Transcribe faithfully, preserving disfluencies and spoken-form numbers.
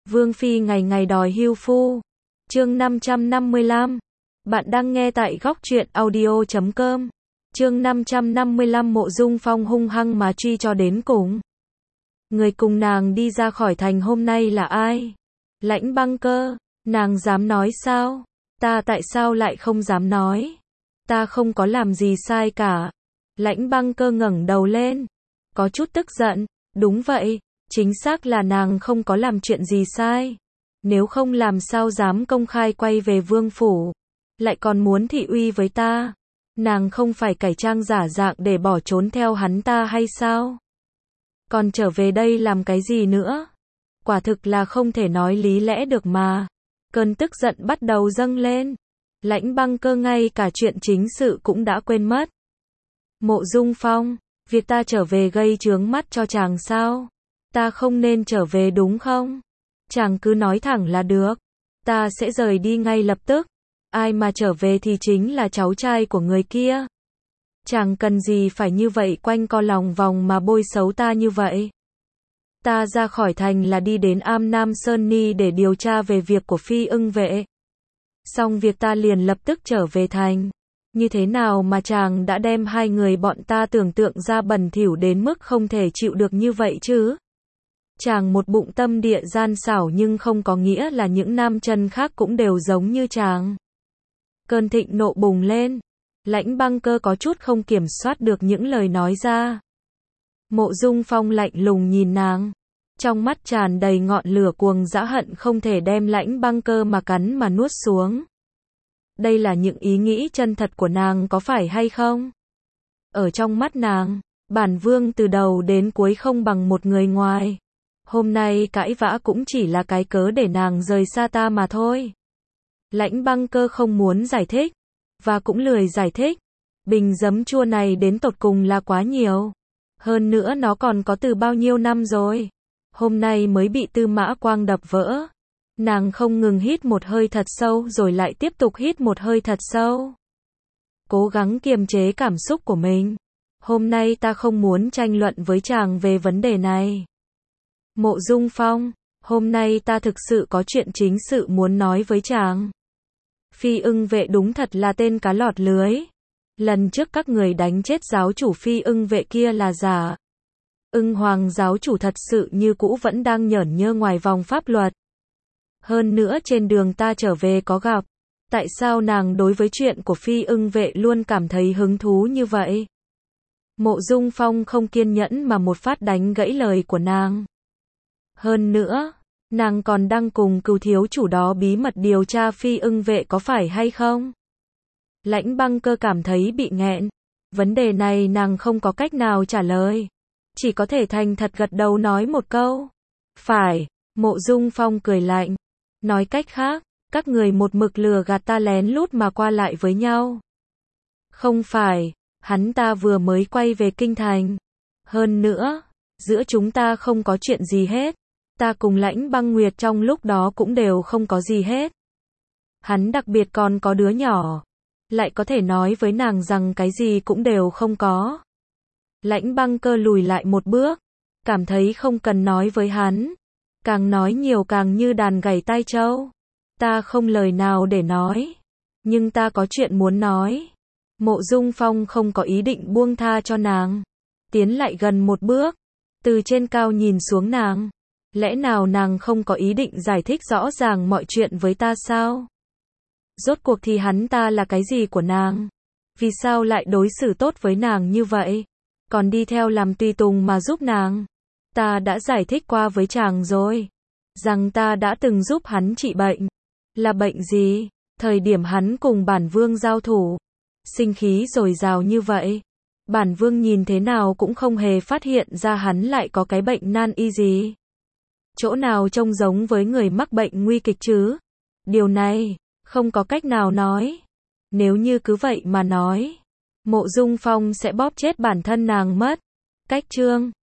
Vương phi ngày ngày đòi hưu phu. Chương năm trăm năm mươi lăm. Bạn đang nghe tại góc truyện audio chấm com. Chương năm trăm năm mươi lăm Mộ Dung Phong hung hăng mà truy cho đến cùng. Người cùng nàng đi ra khỏi thành hôm nay là ai? Lãnh Băng Cơ. Nàng dám nói sao? Ta tại sao lại không dám nói? Ta không có làm gì sai cả. Lãnh Băng Cơ ngẩng đầu lên, có chút tức giận. Đúng vậy, chính xác là nàng không có làm chuyện gì sai. Nếu không làm sao dám công khai quay về vương phủ, lại còn muốn thị uy với ta. Nàng không phải cải trang giả dạng để bỏ trốn theo hắn ta hay sao? Còn trở về đây làm cái gì nữa? Quả thực là không thể nói lý lẽ được mà. Cơn tức giận bắt đầu dâng lên. Lãnh Băng Cơ ngay cả chuyện chính sự cũng đã quên mất. Mộ Dung Phong, việc ta trở về gây chướng mắt cho chàng sao? Ta không nên trở về đúng không? Chàng cứ nói thẳng là được. Ta sẽ rời đi ngay lập tức. Ai mà trở về thì chính là cháu trai của người kia. Chàng cần gì phải như vậy quanh co lòng vòng mà bôi xấu ta như vậy? Ta ra khỏi thành là đi đến Am Nam Sơn Ni để điều tra về việc của Phi Ưng Vệ. Xong việc ta liền lập tức trở về thành. Như thế nào mà chàng đã đem hai người bọn ta tưởng tượng ra bẩn thỉu đến mức không thể chịu được như vậy chứ? Chàng một bụng tâm địa gian xảo nhưng không có nghĩa là những nam chân khác cũng đều giống như chàng. Cơn thịnh nộ bùng lên. Lãnh Băng Cơ có chút không kiểm soát được những lời nói ra. Mộ Dung Phong lạnh lùng nhìn nàng, trong mắt tràn đầy ngọn lửa cuồng dã hận không thể đem Lãnh Băng Cơ mà cắn mà nuốt xuống. Đây là những ý nghĩ chân thật của nàng có phải hay không? Ở trong mắt nàng, bản vương từ đầu đến cuối không bằng một người ngoài. Hôm nay cãi vã cũng chỉ là cái cớ để nàng rời xa ta mà thôi. Lãnh Băng Cơ không muốn giải thích, và cũng lười giải thích. Bình giấm chua này đến tột cùng là quá nhiều. Hơn nữa nó còn có từ bao nhiêu năm rồi. Hôm nay mới bị Tư Mã Quang đập vỡ. Nàng không ngừng hít một hơi thật sâu rồi lại tiếp tục hít một hơi thật sâu. Cố gắng kiềm chế cảm xúc của mình. Hôm nay ta không muốn tranh luận với chàng về vấn đề này. Mộ Dung Phong, hôm nay ta thực sự có chuyện chính sự muốn nói với chàng. Phi Ưng Vệ đúng thật là tên cá lọt lưới. Lần trước các người đánh chết giáo chủ Phi Ưng Vệ kia là giả. Ưng Hoàng giáo chủ thật sự như cũ vẫn đang nhởn nhơ ngoài vòng pháp luật. Hơn nữa trên đường ta trở về có gặp. Tại sao nàng đối với chuyện của Phi Ưng Vệ luôn cảm thấy hứng thú như vậy? Mộ Dung Phong không kiên nhẫn mà một phát đánh gãy lời của nàng. Hơn nữa, nàng còn đang cùng cừu thiếu chủ đó bí mật điều tra Phi Ưng Vệ có phải hay không? Lãnh Băng Cơ cảm thấy bị nghẹn. Vấn đề này nàng không có cách nào trả lời. Chỉ có thể thành thật gật đầu nói một câu. Phải, Mộ Dung Phong cười lạnh. Nói cách khác, các người một mực lừa gạt ta lén lút mà qua lại với nhau. Không phải, hắn ta vừa mới quay về kinh thành. Hơn nữa, giữa chúng ta không có chuyện gì hết. Ta cùng Lãnh Băng Nguyệt trong lúc đó cũng đều không có gì hết. Hắn đặc biệt còn có đứa nhỏ. Lại có thể nói với nàng rằng cái gì cũng đều không có. Lãnh Băng Cơ lùi lại một bước. Cảm thấy không cần nói với hắn. Càng nói nhiều càng như đàn gảy tai trâu. Ta không lời nào để nói. Nhưng ta có chuyện muốn nói. Mộ Dung Phong không có ý định buông tha cho nàng. Tiến lại gần một bước. Từ trên cao nhìn xuống nàng. Lẽ nào nàng không có ý định giải thích rõ ràng mọi chuyện với ta sao? Rốt cuộc thì hắn ta là cái gì của nàng? Vì sao lại đối xử tốt với nàng như vậy? Còn đi theo làm tùy tùng mà giúp nàng? Ta đã giải thích qua với chàng rồi. Rằng ta đã từng giúp hắn trị bệnh. Là bệnh gì? Thời điểm hắn cùng bản vương giao thủ. Sinh khí dồi dào như vậy. Bản vương nhìn thế nào cũng không hề phát hiện ra hắn lại có cái bệnh nan y gì. Chỗ nào trông giống với người mắc bệnh nguy kịch chứ? Điều này, không có cách nào nói. Nếu như cứ vậy mà nói, Mộ Dung Phong sẽ bóp chết bản thân nàng mất. Cách chương